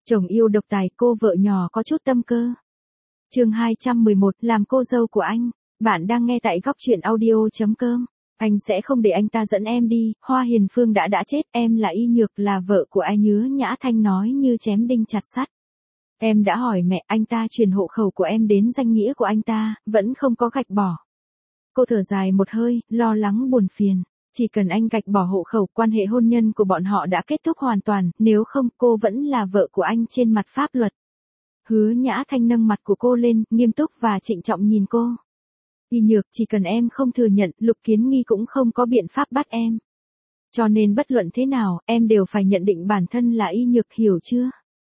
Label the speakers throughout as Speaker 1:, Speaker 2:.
Speaker 1: Chồng yêu độc tài, cô vợ nhỏ có chút tâm cơ. Chương 211, làm cô dâu của anh. Bạn đang nghe tại góc chuyện audio.com. Anh sẽ không để anh ta dẫn em đi, Hoa Hiền Phương đã chết, em là Y Nhược, là vợ của anh. Hứa Nhã Thanh nói như chém đinh chặt sắt. Em đã hỏi mẹ, anh ta chuyển hộ khẩu của em đến danh nghĩa của anh ta, vẫn không có gạch bỏ. Cô thở dài một hơi, lo lắng buồn phiền. Chỉ cần anh gạch bỏ hộ khẩu, quan hệ hôn nhân của bọn họ đã kết thúc hoàn toàn, nếu không cô vẫn là vợ của anh trên mặt pháp luật. Hứa Nhã Thanh nâng mặt của cô lên, nghiêm túc và trịnh trọng nhìn cô. Y Nhược, chỉ cần em không thừa nhận, Lục Kiến Nghi cũng không có biện pháp bắt em. Cho nên bất luận thế nào, em đều phải nhận định bản thân là Y Nhược, hiểu chưa?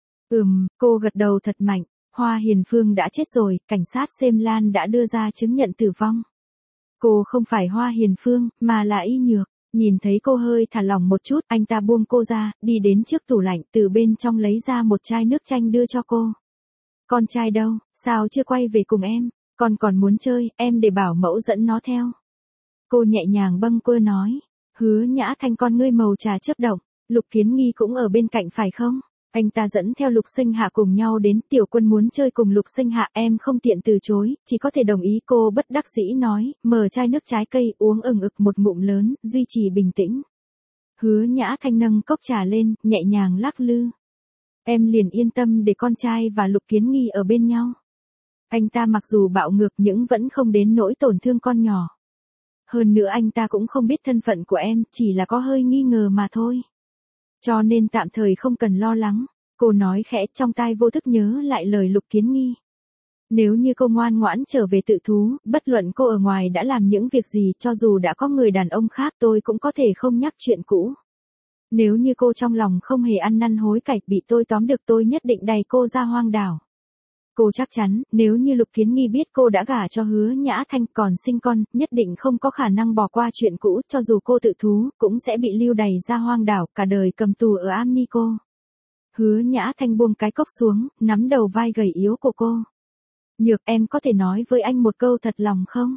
Speaker 1: Cô gật đầu thật mạnh. Hoa Hiền Phương đã chết rồi, cảnh sát Xem Lan đã đưa ra chứng nhận tử vong. Cô không phải Hoa Hiền Phương, mà là Y Nhược. Nhìn thấy cô hơi thả lỏng một chút, anh ta buông cô ra, đi đến trước tủ lạnh, từ bên trong lấy ra một chai nước chanh đưa cho cô. Con trai đâu, sao chưa quay về cùng em? Con còn muốn chơi, em để bảo mẫu dẫn nó theo. Cô nhẹ nhàng bâng quơ nói. Hứa Nhã Thanh con ngươi màu trà chớp động. Lục Kiến Nghi cũng ở bên cạnh phải không? Anh ta dẫn theo Lục Sinh Hạ cùng nhau đến, Tiểu Quân muốn chơi cùng Lục Sinh Hạ, em không tiện từ chối, chỉ có thể đồng ý. Cô bất đắc dĩ nói, mở chai nước trái cây, uống ừng ực một ngụm lớn, duy trì bình tĩnh. Hứa Nhã Thanh nâng cốc trà lên, nhẹ nhàng lắc lư. Em liền yên tâm để con trai và Lục Kiến Nghi ở bên nhau. Anh ta mặc dù bạo ngược nhưng vẫn không đến nỗi tổn thương con nhỏ. Hơn nữa anh ta cũng không biết thân phận của em, chỉ là có hơi nghi ngờ mà thôi. Cho nên tạm thời không cần lo lắng. Cô nói khẽ, trong tai vô thức nhớ lại lời Lục Kiến Nghi. Nếu như cô ngoan ngoãn trở về tự thú, bất luận cô ở ngoài đã làm những việc gì, cho dù đã có người đàn ông khác, tôi cũng có thể không nhắc chuyện cũ. Nếu như cô trong lòng không hề ăn năn hối cải, bị tôi tóm được, tôi nhất định đày cô ra hoang đảo. Cô chắc chắn, nếu như Lục Kiến Nghi biết cô đã gả cho Hứa Nhã Thanh còn sinh con, nhất định không có khả năng bỏ qua chuyện cũ, cho dù cô tự thú, cũng sẽ bị lưu đày ra hoang đảo, cả đời cầm tù ở Amnico. Hứa Nhã Thanh buông cái cốc xuống, nắm đầu vai gầy yếu của cô. Nhược, em có thể nói với anh một câu thật lòng không?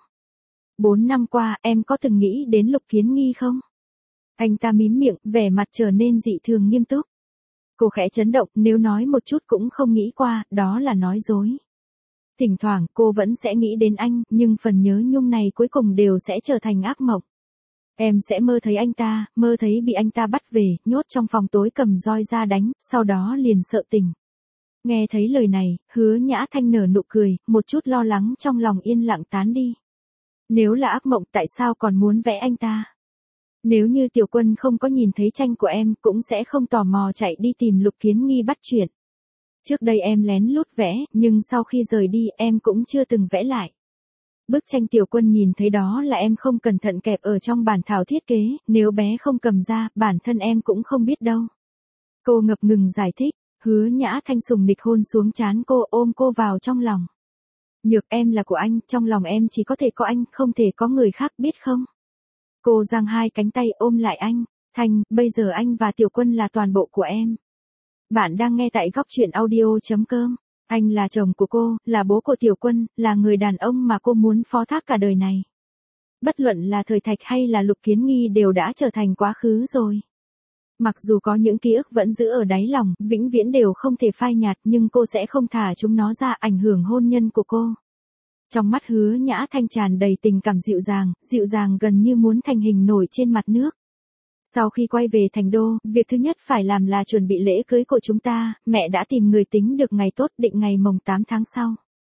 Speaker 1: 4 năm qua, em có từng nghĩ đến Lục Kiến Nghi không? Anh ta mím miệng, vẻ mặt trở nên dị thường nghiêm túc. Cô khẽ chấn động, nếu nói một chút cũng không nghĩ qua, đó là nói dối. Thỉnh thoảng, cô vẫn sẽ nghĩ đến anh, nhưng phần nhớ nhung này cuối cùng đều sẽ trở thành ác mộng. Em sẽ mơ thấy anh ta, mơ thấy bị anh ta bắt về, nhốt trong phòng tối, cầm roi ra đánh, sau đó liền sợ tỉnh. Nghe thấy lời này, Hứa Nhã Thanh nở nụ cười, một chút lo lắng trong lòng yên lặng tán đi. Nếu là ác mộng, tại sao còn muốn vẽ anh ta? Nếu như Tiểu Quân không có nhìn thấy tranh của em, cũng sẽ không tò mò chạy đi tìm Lục Kiến Nghi bắt chuyện. Trước đây em lén lút vẽ, nhưng sau khi rời đi, em cũng chưa từng vẽ lại. Bức tranh Tiểu Quân nhìn thấy đó là em không cẩn thận kẹp ở trong bản thảo thiết kế, nếu bé không cầm ra, bản thân em cũng không biết đâu. Cô ngập ngừng giải thích. Hứa Nhã Thanh sùng nịch hôn xuống trán cô, ôm cô vào trong lòng. Nhược, em là của anh, trong lòng em chỉ có thể có anh, không thể có người khác, biết không? Cô giang hai cánh tay ôm lại anh. Thanh, bây giờ anh và Tiểu Quân là toàn bộ của em. Bạn đang nghe tại góc chuyện audio.com. Anh là chồng của cô, là bố của Tiểu Quân, là người đàn ông mà cô muốn phó thác cả đời này. Bất luận là Thời Thạch hay là Lục Kiến Nghi đều đã trở thành quá khứ rồi. Mặc dù có những ký ức vẫn giữ ở đáy lòng, vĩnh viễn đều không thể phai nhạt, nhưng cô sẽ không thả chúng nó ra ảnh hưởng hôn nhân của cô. Trong mắt Hứa Nhã Thanh tràn đầy tình cảm dịu dàng gần như muốn thành hình nổi trên mặt nước. Sau khi quay về thành đô, việc thứ nhất phải làm là chuẩn bị lễ cưới của chúng ta, mẹ đã tìm người tính được ngày tốt, định ngày mồng 8 tháng sau.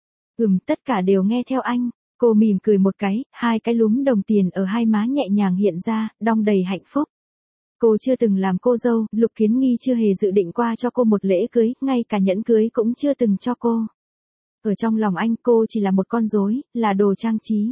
Speaker 1: Tất cả đều nghe theo anh. Cô mỉm cười một cái, hai cái lúm đồng tiền ở hai má nhẹ nhàng hiện ra, đong đầy hạnh phúc. Cô chưa từng làm cô dâu, Lục Kiến Nghi chưa hề dự định qua cho cô một lễ cưới, ngay cả nhẫn cưới cũng chưa từng cho cô. Ở trong lòng anh, cô chỉ là một con rối, là đồ trang trí.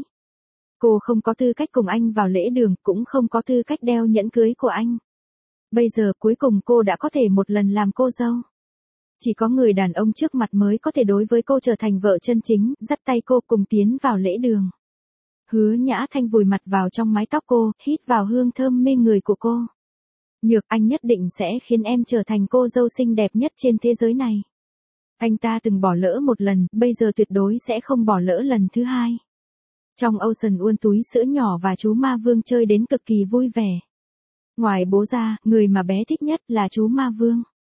Speaker 1: Cô không có tư cách cùng anh vào lễ đường, cũng không có tư cách đeo nhẫn cưới của anh. Bây giờ cuối cùng cô đã có thể một lần làm cô dâu. Chỉ có người đàn ông trước mặt mới có thể đối với cô trở thành vợ chân chính, dắt tay cô cùng tiến vào lễ đường. Hứa Nhã Thanh vùi mặt vào trong mái tóc cô, hít vào hương thơm mê người của cô. Nhược, anh nhất định sẽ khiến em trở thành cô dâu xinh đẹp nhất trên thế giới này. Anh ta từng bỏ lỡ một lần, bây giờ tuyệt đối sẽ không bỏ lỡ lần thứ hai. Trong Ocean World, túi sữa nhỏ và chú Ma Vương chơi đến cực kỳ vui vẻ. Ngoài bố ra, người mà bé thích nhất là chú Ma Vương.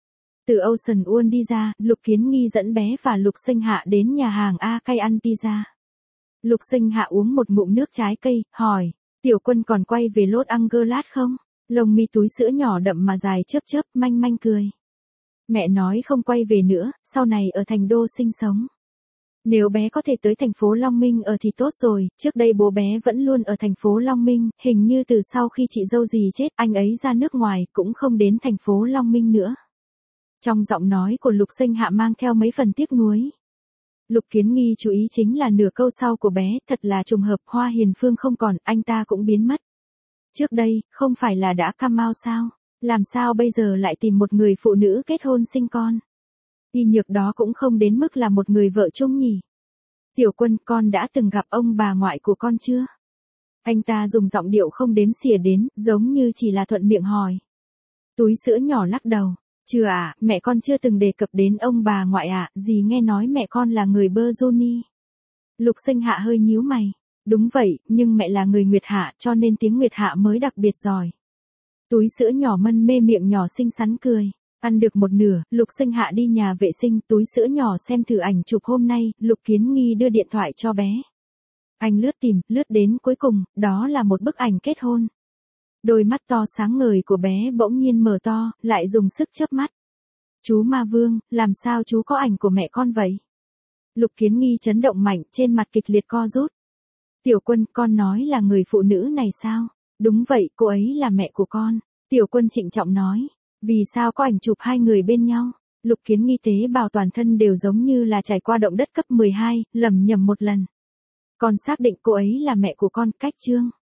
Speaker 1: Từ Ocean World đi ra, Lục Kiến Nghi dẫn bé và Lục Sinh Hạ đến nhà hàng A Cây ăn pizza. Lục Sinh Hạ uống một ngụm nước trái cây, hỏi, Tiểu Quân còn quay về Los Angeles không? Lông mi túi sữa nhỏ đậm mà dài chớp chớp, manh manh cười. Mẹ nói không quay về nữa, sau này ở thành đô sinh sống. Nếu bé có thể tới thành phố Long Minh ở thì tốt rồi, trước đây bố bé vẫn luôn ở thành phố Long Minh, hình như từ sau khi chị dâu dì chết, anh ấy ra nước ngoài, cũng không đến thành phố Long Minh nữa. Trong giọng nói của Lục Sinh Hạ mang theo mấy phần tiếc nuối. Lục Kiến Nghi chú ý chính là nửa câu sau của bé, thật là trùng hợp, Hoa Hiền Phương không còn, anh ta cũng biến mất. Trước đây, không phải là đã come out sao? Làm sao bây giờ lại tìm một người phụ nữ kết hôn sinh con? Y Nhược đó cũng không đến mức là một người vợ chung nhỉ? Tiểu Quân, con đã từng gặp ông bà ngoại của con chưa? Anh ta dùng giọng điệu không đếm xỉa đến, giống như chỉ là thuận miệng hỏi. Túi sữa nhỏ lắc đầu. Chưa ạ, mẹ con chưa từng đề cập đến ông bà ngoại ạ, dì nghe nói mẹ con là người Berjoni. Lục Sinh Hạ hơi nhíu mày. Đúng vậy, nhưng mẹ là người Nguyệt Hạ cho nên tiếng Nguyệt Hạ mới đặc biệt giỏi. Túi sữa nhỏ mân mê miệng nhỏ xinh xắn cười. Ăn được một nửa, Lục Sinh Hạ đi nhà vệ sinh, túi sữa nhỏ xem thử ảnh chụp hôm nay, Lục Kiến Nghi đưa điện thoại cho bé. Anh lướt tìm, lướt đến cuối cùng, đó là một bức ảnh kết hôn. Đôi mắt to sáng ngời của bé bỗng nhiên mở to, lại dùng sức chớp mắt. Chú Ma Vương, làm sao chú có ảnh của mẹ con vậy? Lục Kiến Nghi chấn động mạnh, trên mặt kịch liệt co rút. Tiểu Quân, con nói là người phụ nữ này sao? Đúng vậy, cô ấy là mẹ của con. Tiểu Quân trịnh trọng nói. Vì sao có ảnh chụp hai người bên nhau? Lục Kiến Nghi tế bào toàn thân đều giống như là trải qua động đất cấp 12, lầm nhầm một lần. Con xác định cô ấy là mẹ của con, cách chương.